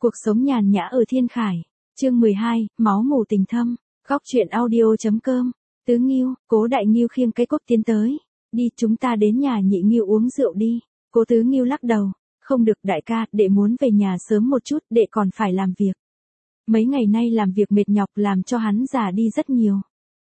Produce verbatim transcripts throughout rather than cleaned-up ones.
Cuộc sống nhàn nhã ở Thiên Khải. Chương mười hai, máu mủ tình thâm. Góc truyện audio.com. Tứ Ngưu, Cố Đại Ngưu khiêng cái cốc tiến tới. Đi, chúng ta đến nhà Nhị Ngưu uống rượu đi. Cố Tứ Ngưu lắc đầu. Không được đại ca, đệ muốn về nhà sớm một chút, đệ còn phải làm việc. Mấy ngày nay làm việc mệt nhọc làm cho hắn già đi rất nhiều.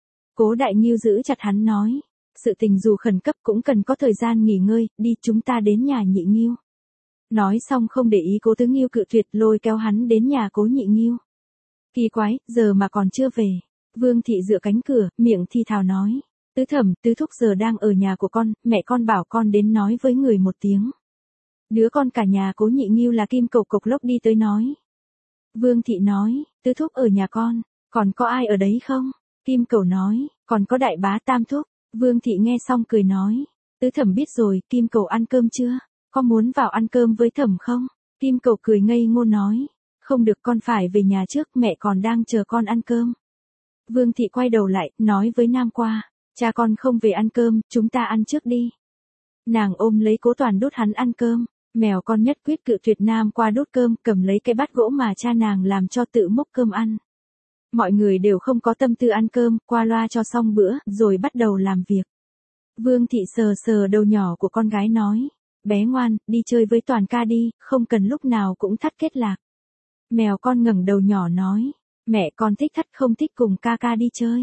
Cố Đại Ngưu giữ chặt hắn nói. Sự tình dù khẩn cấp cũng cần có thời gian nghỉ ngơi, đi chúng ta đến nhà Nhị Ngưu. Nói xong không để ý Cố Tứ Ngưu cự tuyệt lôi kéo hắn đến nhà Cố Nhị Ngưu. Kỳ quái, giờ mà còn chưa về. Vương thị dựa cánh cửa, miệng thi thào nói. Tứ thẩm, tứ thúc giờ đang ở nhà của con, mẹ con bảo con đến nói với người một tiếng. Đứa con cả nhà Cố Nhị Ngưu là Kim Cộc Cộc Lốc đi tới nói. Vương thị nói, tứ thúc ở nhà con, còn có ai ở đấy không? Kim Cẩu nói, còn có đại bá Tam thúc. Vương thị nghe xong cười nói. Tứ thẩm biết rồi, Kim Cẩu ăn cơm chưa? Có muốn vào ăn cơm với thẩm không? Kim Cẩu cười ngây ngô nói. Không được, con phải về nhà trước, mẹ còn đang chờ con ăn cơm. Vương thị quay đầu lại, nói với Nam Qua. Cha con không về ăn cơm, chúng ta ăn trước đi. Nàng ôm lấy Cố Toàn đút hắn ăn cơm. Mèo con nhất quyết cự tuyệt Nam Qua đút cơm, cầm lấy cái bát gỗ mà cha nàng làm cho tự múc cơm ăn. Mọi người đều không có tâm tư ăn cơm, qua loa cho xong bữa, rồi bắt đầu làm việc. Vương thị sờ sờ đầu nhỏ của con gái nói. Bé ngoan, đi chơi với Toàn ca đi, không cần lúc nào cũng thắt kết lạc. Mèo con ngẩng đầu nhỏ nói. Mẹ con thích thắt không thích cùng ca ca đi chơi.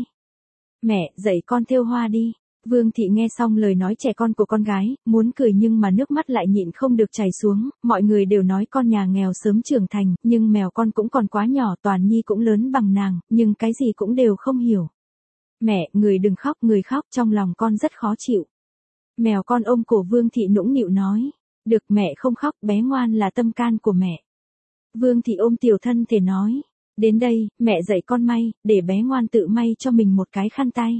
Mẹ, dạy con thêu hoa đi. Vương thị nghe xong lời nói trẻ con của con gái, muốn cười nhưng mà nước mắt lại nhịn không được chảy xuống, mọi người đều nói con nhà nghèo sớm trưởng thành, nhưng mèo con cũng còn quá nhỏ, Toàn Nhi cũng lớn bằng nàng, nhưng cái gì cũng đều không hiểu. Mẹ, người đừng khóc, người khóc, trong lòng con rất khó chịu. Mèo con ôm cổ Vương thị nũng nịu nói. Được, mẹ không khóc, bé ngoan là tâm can của mẹ. Vương thị ôm tiểu thân thể nói. Đến đây, mẹ dạy con may, để bé ngoan tự may cho mình một cái khăn tay.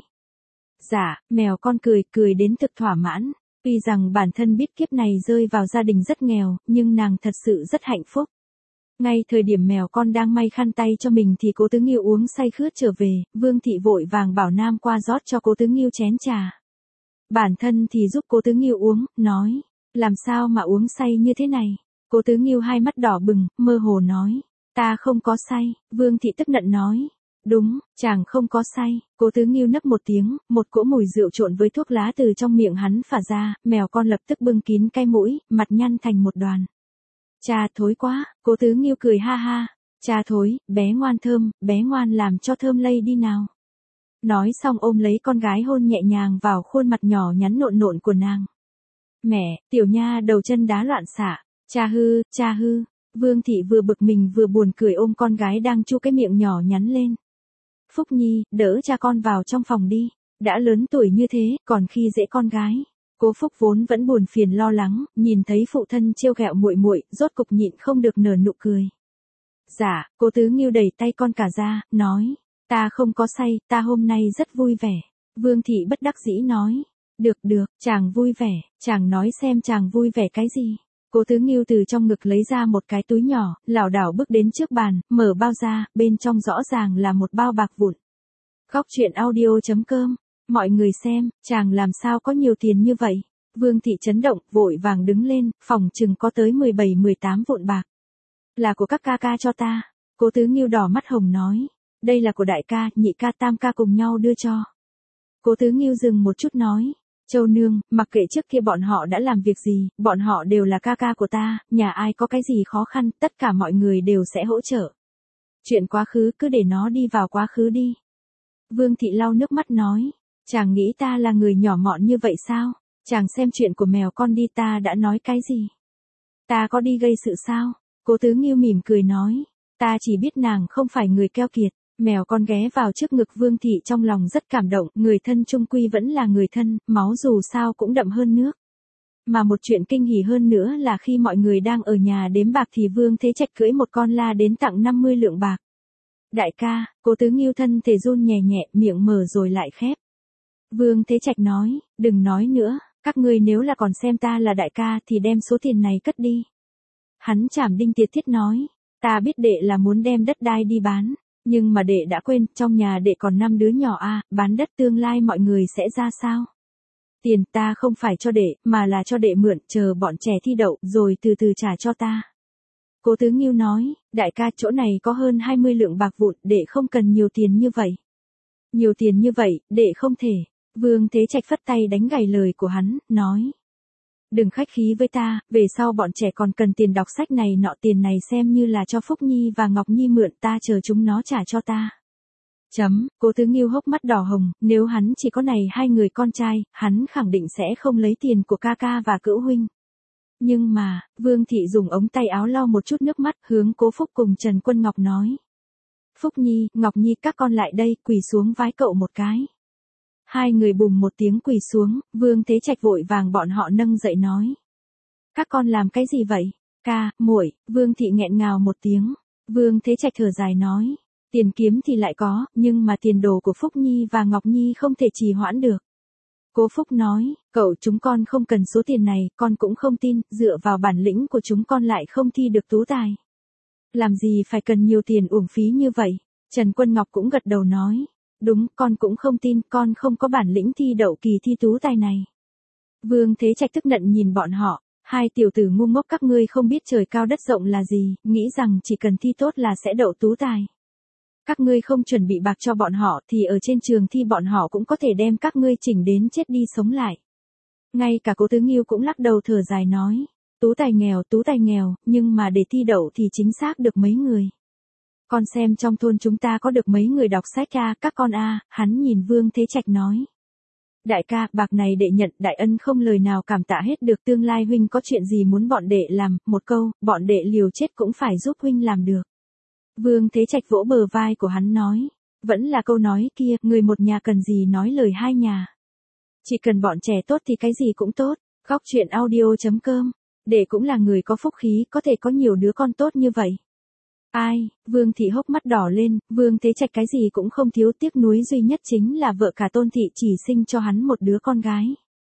Dạ, mèo con cười, cười đến thực thỏa mãn. Tuy rằng bản thân biết kiếp này rơi vào gia đình rất nghèo, nhưng nàng thật sự rất hạnh phúc. Ngay thời điểm mèo con đang may khăn tay cho mình thì Cố Tứ Ngưu uống say khướt trở về, Vương thị vội vàng bảo Nam Qua rót cho Cố Tứ Ngưu chén trà. Bản thân thì giúp Cố Tứ Ngưu uống, nói, làm sao mà uống say như thế này? Cố Tứ Ngưu hai mắt đỏ bừng, mơ hồ nói, ta không có say. Vương thị tức giận nói. Đúng, chàng không có say. Cố Tứ Ngưu nấc một tiếng, một cỗ mùi rượu trộn với thuốc lá từ trong miệng hắn phả ra, mèo con lập tức bưng kín cái mũi, mặt nhăn thành một đoàn. Cha thối quá. Cố Tứ Ngưu cười ha ha. Cha thối, bé ngoan thơm, bé ngoan làm cho thơm lây đi nào. Nói xong ôm lấy con gái hôn nhẹ nhàng vào khuôn mặt nhỏ nhắn nộn nộn của nàng. Mẹ, tiểu nha đầu chân đá loạn xạ. Cha hư, cha hư. Vương thị vừa bực mình vừa buồn cười ôm con gái đang chu cái miệng nhỏ nhắn lên. Phúc Nhi, đỡ cha con vào trong phòng đi. Đã lớn tuổi như thế, còn khi dễ con gái. Cố Phúc vốn vẫn buồn phiền lo lắng, nhìn thấy phụ thân trêu ghẹo muội muội, rốt cục nhịn không được nở nụ cười. Dạ, Cố Tứ Ngưu đẩy tay con cả ra, nói. Ta không có say, ta hôm nay rất vui vẻ. Vương thị bất đắc dĩ nói. Được được, chàng vui vẻ, chàng nói xem chàng vui vẻ cái gì. Cố Tứ Ngưu từ trong ngực lấy ra một cái túi nhỏ, lảo đảo bước đến trước bàn, mở bao ra, bên trong rõ ràng là một bao bạc vụn. Góc truyện audio.com. Mọi người xem, chàng làm sao có nhiều tiền như vậy? Vương thị chấn động, vội vàng đứng lên, phòng chừng có tới mười bảy mười tám vụn bạc. Là của các ca ca cho ta. Cố Tứ Ngưu đỏ mắt hồng nói. Đây là của đại ca, nhị ca, tam ca cùng nhau đưa cho. Cố Tứ Ngưu dừng một chút nói. Châu nương, mặc kệ trước kia bọn họ đã làm việc gì, bọn họ đều là ca ca của ta, nhà ai có cái gì khó khăn, tất cả mọi người đều sẽ hỗ trợ. Chuyện quá khứ cứ để nó đi vào quá khứ đi. Vương thị lau nước mắt nói. Chàng nghĩ ta là người nhỏ mọn như vậy sao? Chàng xem chuyện của mèo con đi, ta đã nói cái gì? Ta có đi gây sự sao? Cố Tứ Ngưu mỉm cười nói. Ta chỉ biết nàng không phải người keo kiệt. Mèo con ghé vào trước ngực Vương thị trong lòng rất cảm động, người thân chung quy vẫn là người thân, máu dù sao cũng đậm hơn nước. Mà một chuyện kinh hỉ hơn nữa là khi mọi người đang ở nhà đếm bạc thì Vương Thế Trạch cưỡi một con la đến tặng năm mươi lượng bạc. Đại ca, Cố Tứ Ngưu thân thể run nhẹ nhẹ, miệng mở rồi lại khép. Vương Thế Trạch nói, đừng nói nữa, các ngươi nếu là còn xem ta là đại ca thì đem số tiền này cất đi. Hắn chảm đinh tiệt thiết nói, ta biết đệ là muốn đem đất đai đi bán. Nhưng mà đệ đã quên, trong nhà đệ còn năm đứa nhỏ a, à, bán đất tương lai mọi người sẽ ra sao? Tiền ta không phải cho đệ, mà là cho đệ mượn, chờ bọn trẻ thi đậu, rồi từ từ trả cho ta. Cố Tứ Nghiêu nói, đại ca chỗ này có hơn hai mươi lượng bạc vụn, đệ không cần nhiều tiền như vậy. Nhiều tiền như vậy, đệ không thể. Vương Thế Trạch phất tay đánh gầy lời của hắn, nói. Đừng khách khí với ta, về sau bọn trẻ còn cần tiền đọc sách này nọ, tiền này xem như là cho Phúc Nhi và Ngọc Nhi mượn, ta chờ chúng nó trả cho ta. Chấm, Cố Tứ Nghiêu hốc mắt đỏ hồng, nếu hắn chỉ có này hai người con trai, hắn khẳng định sẽ không lấy tiền của ca ca và cữu huynh. Nhưng mà, Vương Thị dùng ống tay áo lau một chút nước mắt, hướng Cố Phúc cùng Trần Quân Ngọc nói. Phúc Nhi, Ngọc Nhi các con lại đây, quỳ xuống vái cậu một cái. Hai người bùng một tiếng quỳ xuống, Vương Thế Trạch vội vàng bọn họ nâng dậy nói. Các con làm cái gì vậy? Ca, muội, Vương Thị nghẹn ngào một tiếng. Vương Thế Trạch thở dài nói. Tiền kiếm thì lại có, nhưng mà tiền đồ của Phúc Nhi và Ngọc Nhi không thể trì hoãn được. Cố Phúc nói, cậu chúng con không cần số tiền này, con cũng không tin, dựa vào bản lĩnh của chúng con lại không thi được tú tài. Làm gì phải cần nhiều tiền uổng phí như vậy? Trần Quân Ngọc cũng gật đầu nói. Đúng, con cũng không tin, con không có bản lĩnh thi đậu kỳ thi tú tài này. Vương Thế Trạch tức nận nhìn bọn họ, hai tiểu tử ngu ngốc các ngươi không biết trời cao đất rộng là gì, nghĩ rằng chỉ cần thi tốt là sẽ đậu tú tài. Các ngươi không chuẩn bị bạc cho bọn họ thì ở trên trường thi bọn họ cũng có thể đem các ngươi chỉnh đến chết đi sống lại. Ngay cả Cố Tứ Nghiêu cũng lắc đầu thở dài nói, tú tài nghèo, tú tài nghèo, nhưng mà để thi đậu thì chính xác được mấy người. Con xem trong thôn chúng ta có được mấy người đọc sách a, các con a, hắn nhìn Vương Thế Trạch nói. Đại ca, bạc này đệ nhận, đại ân không lời nào cảm tạ hết được, tương lai huynh có chuyện gì muốn bọn đệ làm, một câu, bọn đệ liều chết cũng phải giúp huynh làm được. Vương Thế Trạch vỗ bờ vai của hắn nói, vẫn là câu nói kia, người một nhà cần gì nói lời hai nhà. Chỉ cần bọn trẻ tốt thì cái gì cũng tốt. Góc truyện audio chấm com, đệ cũng là người có phúc khí, có thể có nhiều đứa con tốt như vậy. Ai, Vương Thị hốc mắt đỏ lên, Vương Thế Trạch cái gì cũng không thiếu, tiếc nuối duy nhất chính là vợ cả Tôn Thị chỉ sinh cho hắn một đứa con gái.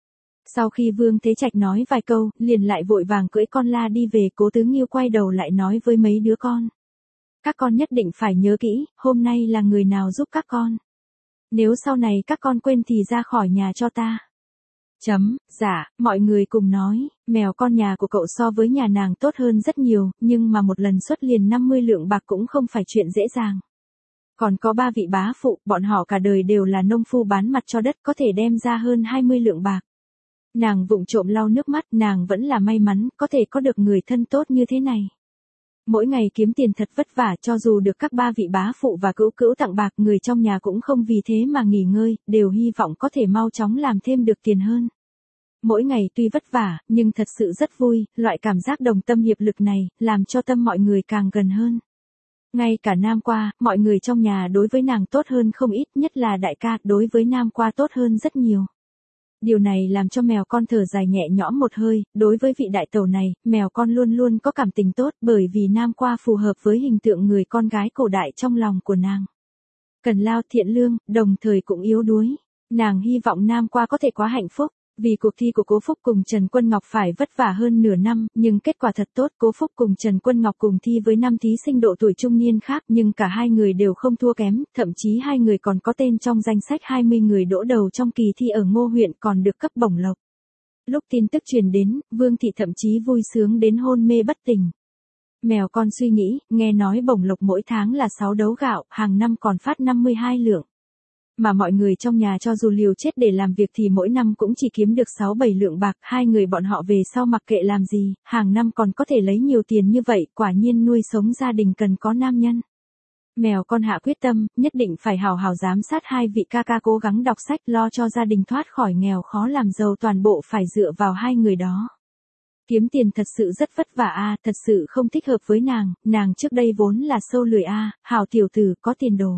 Sau khi Vương Thế Trạch nói vài câu, liền lại vội vàng cưỡi con la đi về. Cố Tứ Nghiêu quay đầu lại nói với mấy đứa con. Các con nhất định phải nhớ kỹ, hôm nay là người nào giúp các con. Nếu sau này các con quên thì ra khỏi nhà cho ta. Chấm, dạ, mọi người cùng nói, mèo con nhà của cậu so với nhà nàng tốt hơn rất nhiều, nhưng mà một lần xuất liền năm mươi lượng bạc cũng không phải chuyện dễ dàng. Còn có ba vị bá phụ, bọn họ cả đời đều là nông phu bán mặt cho đất, có thể đem ra hơn hai mươi lượng bạc. Nàng vụng trộm lau nước mắt, nàng vẫn là may mắn, có thể có được người thân tốt như thế này. Mỗi ngày kiếm tiền thật vất vả, cho dù được các ba vị bá phụ và cữu cữu tặng bạc, người trong nhà cũng không vì thế mà nghỉ ngơi, đều hy vọng có thể mau chóng làm thêm được tiền hơn. Mỗi ngày tuy vất vả, nhưng thật sự rất vui, loại cảm giác đồng tâm hiệp lực này, làm cho tâm mọi người càng gần hơn. Ngay cả Nam Qua, mọi người trong nhà đối với nàng tốt hơn không ít, nhất là đại ca, đối với Nam Qua tốt hơn rất nhiều. Điều này làm cho mèo con thở dài nhẹ nhõm một hơi, đối với vị đại tẩu này, mèo con luôn luôn có cảm tình tốt, bởi vì Nam Qua phù hợp với hình tượng người con gái cổ đại trong lòng của nàng. Cần lao thiện lương, đồng thời cũng yếu đuối. Nàng hy vọng Nam Qua có thể quá hạnh phúc. Vì cuộc thi của Cố Phúc cùng Trần Quân Ngọc phải vất vả hơn nửa năm, nhưng kết quả thật tốt. Cố Phúc cùng Trần Quân Ngọc cùng thi với năm thí sinh độ tuổi trung niên khác, nhưng cả hai người đều không thua kém, thậm chí hai người còn có tên trong danh sách hai mươi người đỗ đầu trong kỳ thi ở Ngô huyện, còn được cấp bổng lộc. Lúc tin tức truyền đến, Vương Thị thậm chí vui sướng đến hôn mê bất tỉnh. Mèo con suy nghĩ, nghe nói bổng lộc mỗi tháng là sáu đấu gạo, hàng năm còn phát năm mươi hai lượng. Mà mọi người trong nhà cho dù liều chết để làm việc thì mỗi năm cũng chỉ kiếm được sáu bảy lượng bạc, hai người bọn họ về sau mặc kệ làm gì, hàng năm còn có thể lấy nhiều tiền như vậy, quả nhiên nuôi sống gia đình cần có nam nhân. Mèo con hạ quyết tâm, nhất định phải hào hào giám sát hai vị ca ca cố gắng đọc sách, lo cho gia đình thoát khỏi nghèo khó làm giàu, toàn bộ phải dựa vào hai người đó. Kiếm tiền thật sự rất vất vả a, thật sự không thích hợp với nàng, nàng trước đây vốn là sâu lười a, hảo tiểu tử có tiền đồ.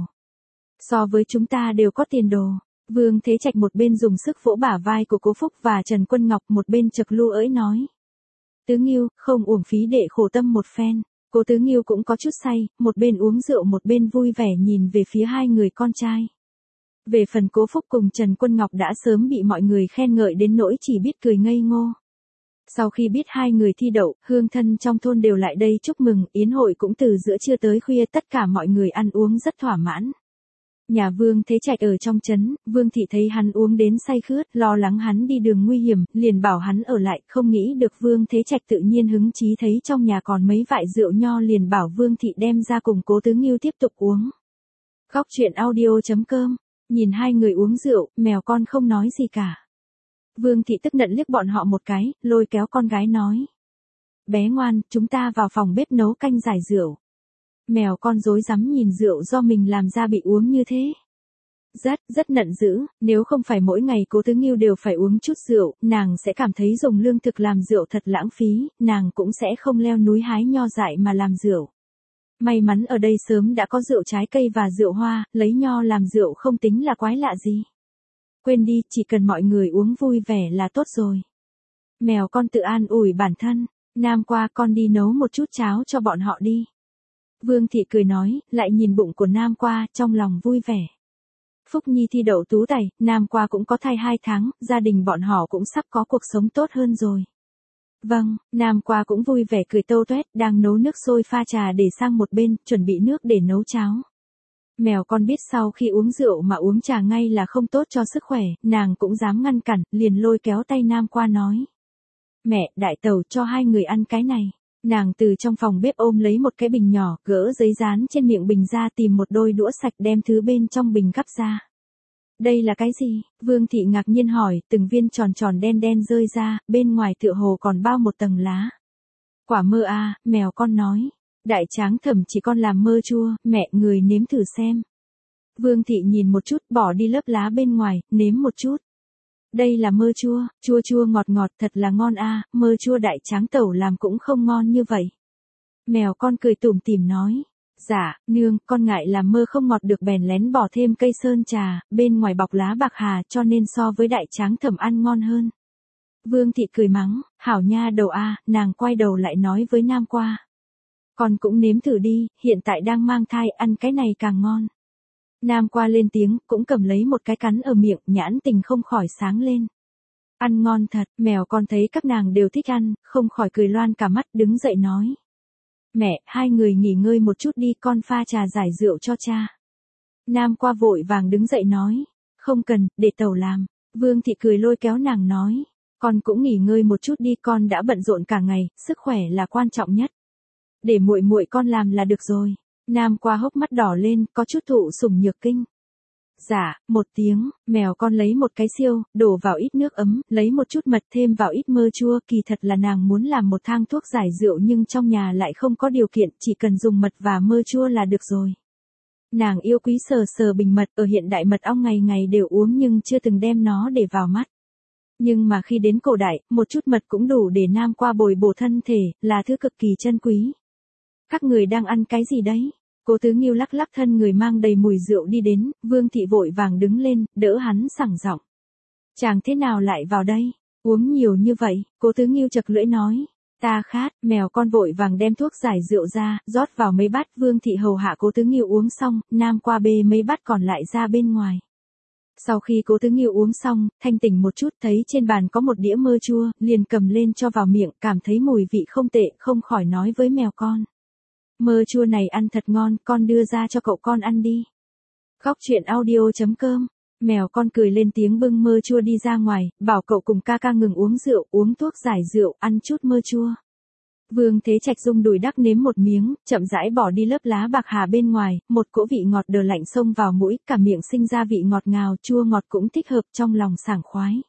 So với chúng ta đều có tiền đồ. Vương Thế Trạch một bên dùng sức vỗ bả vai của Cố Phúc và Trần Quân Ngọc, một bên chật lu ỡi nói. Tứ Nghiêu, không uổng phí đệ khổ tâm một phen. Cố Tứ Nghiêu cũng có chút say, một bên uống rượu một bên vui vẻ nhìn về phía hai người con trai. Về phần Cố Phúc cùng Trần Quân Ngọc đã sớm bị mọi người khen ngợi đến nỗi chỉ biết cười ngây ngô. Sau khi biết hai người thi đậu, hương thân trong thôn đều lại đây chúc mừng, yến hội cũng từ giữa trưa tới khuya, tất cả mọi người ăn uống rất thỏa mãn. Nhà Vương Thế Trạch ở trong trấn, Vương thị thấy hắn uống đến say khướt, lo lắng hắn đi đường nguy hiểm, liền bảo hắn ở lại, không nghĩ được Vương Thế Trạch tự nhiên hứng chí thấy trong nhà còn mấy vại rượu nho liền bảo Vương thị đem ra cùng Cố Tứ Nghiêu tiếp tục uống. Góc truyện audio chấm com, nhìn hai người uống rượu, mèo con không nói gì cả. Vương thị tức giận liếc bọn họ một cái, lôi kéo con gái nói. Bé ngoan, chúng ta vào phòng bếp nấu canh giải rượu. Mèo con rối rắm nhìn rượu do mình làm ra bị uống như thế. Rất, rất nận dữ, nếu không phải mỗi ngày Cố Tứ Nghiêu đều phải uống chút rượu, nàng sẽ cảm thấy dùng lương thực làm rượu thật lãng phí, nàng cũng sẽ không leo núi hái nho dại mà làm rượu. May mắn ở đây sớm đã có rượu trái cây và rượu hoa, lấy nho làm rượu không tính là quái lạ gì. Quên đi, chỉ cần mọi người uống vui vẻ là tốt rồi. Mèo con tự an ủi bản thân, Nam qua con đi nấu một chút cháo cho bọn họ đi. Vương thị cười nói, lại nhìn bụng của Nam qua, trong lòng vui vẻ. Phúc Nhi thi đậu tú tài, Nam qua cũng có thai hai tháng, gia đình bọn họ cũng sắp có cuộc sống tốt hơn rồi. Vâng, Nam qua cũng vui vẻ cười tâu tuét, đang nấu nước sôi pha trà để sang một bên, chuẩn bị nước để nấu cháo. Mèo con biết sau khi uống rượu mà uống trà ngay là không tốt cho sức khỏe, nàng cũng dám ngăn cản, liền lôi kéo tay Nam qua nói. Mẹ, đại tẩu cho hai người ăn cái này. Nàng từ trong phòng bếp ôm lấy một cái bình nhỏ, gỡ giấy dán trên miệng bình ra tìm một đôi đũa sạch đem thứ bên trong bình gắp ra. Đây là cái gì? Vương thị ngạc nhiên hỏi, từng viên tròn tròn đen đen rơi ra, bên ngoài tựa hồ còn bao một tầng lá. Quả mơ à, mèo con nói. Đại tráng thẩm chỉ con làm mơ chua, mẹ người nếm thử xem. Vương thị nhìn một chút, bỏ đi lớp lá bên ngoài, nếm một chút. Đây là mơ chua, chua chua ngọt ngọt thật là ngon a, à, mơ chua đại tráng tẩu làm cũng không ngon như vậy. Mèo con cười tủm tỉm nói, dạ, nương, con ngại làm mơ không ngọt được bèn lén bỏ thêm cây sơn trà, bên ngoài bọc lá bạc hà cho nên so với đại tráng thẩm ăn ngon hơn. Vương thị cười mắng, hảo nha đầu a, à, nàng quay đầu lại nói với Nam qua. Con cũng nếm thử đi, hiện tại đang mang thai, ăn cái này càng ngon. Nam qua lên tiếng, cũng cầm lấy một cái cắn ở miệng, nhãn tình không khỏi sáng lên. Ăn ngon thật, mèo con thấy các nàng đều thích ăn, không khỏi cười loan cả mắt, đứng dậy nói. Mẹ, hai người nghỉ ngơi một chút đi, con pha trà giải rượu cho cha. Nam qua vội vàng đứng dậy nói. Không cần, để tẩu làm. Vương thị cười lôi kéo nàng nói. Con cũng nghỉ ngơi một chút đi, con đã bận rộn cả ngày, sức khỏe là quan trọng nhất. Để muội muội con làm là được rồi. Nam qua hốc mắt đỏ lên, có chút thụ sủng nhược kinh. Dạ, một tiếng, mèo con lấy một cái siêu, đổ vào ít nước ấm, lấy một chút mật thêm vào ít mơ chua, kỳ thật là nàng muốn làm một thang thuốc giải rượu nhưng trong nhà lại không có điều kiện, chỉ cần dùng mật và mơ chua là được rồi. Nàng yêu quý sờ sờ bình mật, ở hiện đại mật ong ngày ngày đều uống nhưng chưa từng đem nó để vào mắt. Nhưng mà khi đến cổ đại, một chút mật cũng đủ để Nam qua bồi bổ thân thể, là thứ cực kỳ chân quý. Các người đang ăn cái gì đấy? Cố Tứ Nghiêu lắc lắc thân người mang đầy mùi rượu đi đến, Vương thị vội vàng đứng lên, đỡ hắn sảng giọng. Chàng thế nào lại vào đây? Uống nhiều như vậy, Cố Tứ Nghiêu chật lưỡi nói. Ta khát, mèo con vội vàng đem thuốc giải rượu ra, rót vào mấy bát, Vương thị hầu hạ Cố Tứ Nghiêu uống xong, Nam qua bê mấy bát còn lại ra bên ngoài. Sau khi Cố Tứ Nghiêu uống xong, thanh tỉnh một chút thấy trên bàn có một đĩa mơ chua, liền cầm lên cho vào miệng, cảm thấy mùi vị không tệ, không khỏi nói với mèo con. Mơ chua này ăn thật ngon, con đưa ra cho cậu con ăn đi. Góc truyện audio chấm com, mèo con cười lên tiếng bưng mơ chua đi ra ngoài, bảo cậu cùng ca ca ngừng uống rượu, uống thuốc giải rượu, ăn chút mơ chua. Vương Thế Trạch rung đùi đắc nếm một miếng, chậm rãi bỏ đi lớp lá bạc hà bên ngoài, một cỗ vị ngọt đờ lạnh xông vào mũi, cả miệng sinh ra vị ngọt ngào, chua ngọt cũng thích hợp, trong lòng sảng khoái.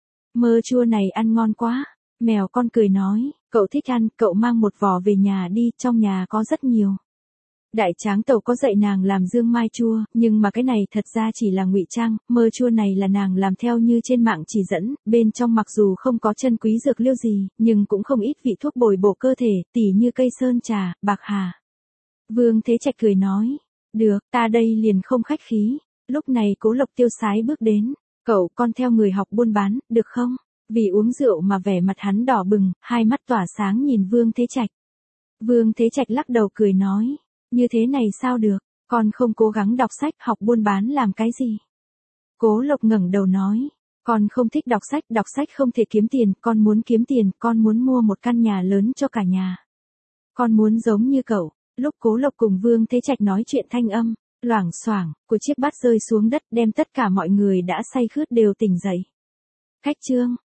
Mơ chua này ăn ngon quá, mèo con cười nói, cậu thích ăn, cậu mang một vò về nhà đi, trong nhà có rất nhiều. Đại tráng tẩu có dạy nàng làm dương mai chua, nhưng mà cái này thật ra chỉ là ngụy trang, mơ chua này là nàng làm theo như trên mạng chỉ dẫn, bên trong mặc dù không có chân quý dược liêu gì, nhưng cũng không ít vị thuốc bồi bổ cơ thể, tỉ như cây sơn trà, bạc hà. Vương Thế Trạch cười nói, được, ta đây liền không khách khí. Lúc này Cố Lộc tiêu sái bước đến, cậu con theo người học buôn bán, được không? Vì uống rượu mà vẻ mặt hắn đỏ bừng, hai mắt tỏa sáng nhìn Vương Thế Trạch. Vương Thế Trạch lắc đầu cười nói, như thế này sao được, con không cố gắng đọc sách học buôn bán làm cái gì. Cố Lộc ngẩng đầu nói, con không thích đọc sách, đọc sách không thể kiếm tiền, con muốn kiếm tiền, con muốn mua một căn nhà lớn cho cả nhà. Con muốn giống như cậu. Lúc Cố Lộc cùng Vương Thế Trạch nói chuyện thanh âm, Loảng xoảng, của chiếc bát rơi xuống đất đem tất cả mọi người đã say khướt đều tỉnh dậy. Khách Trương,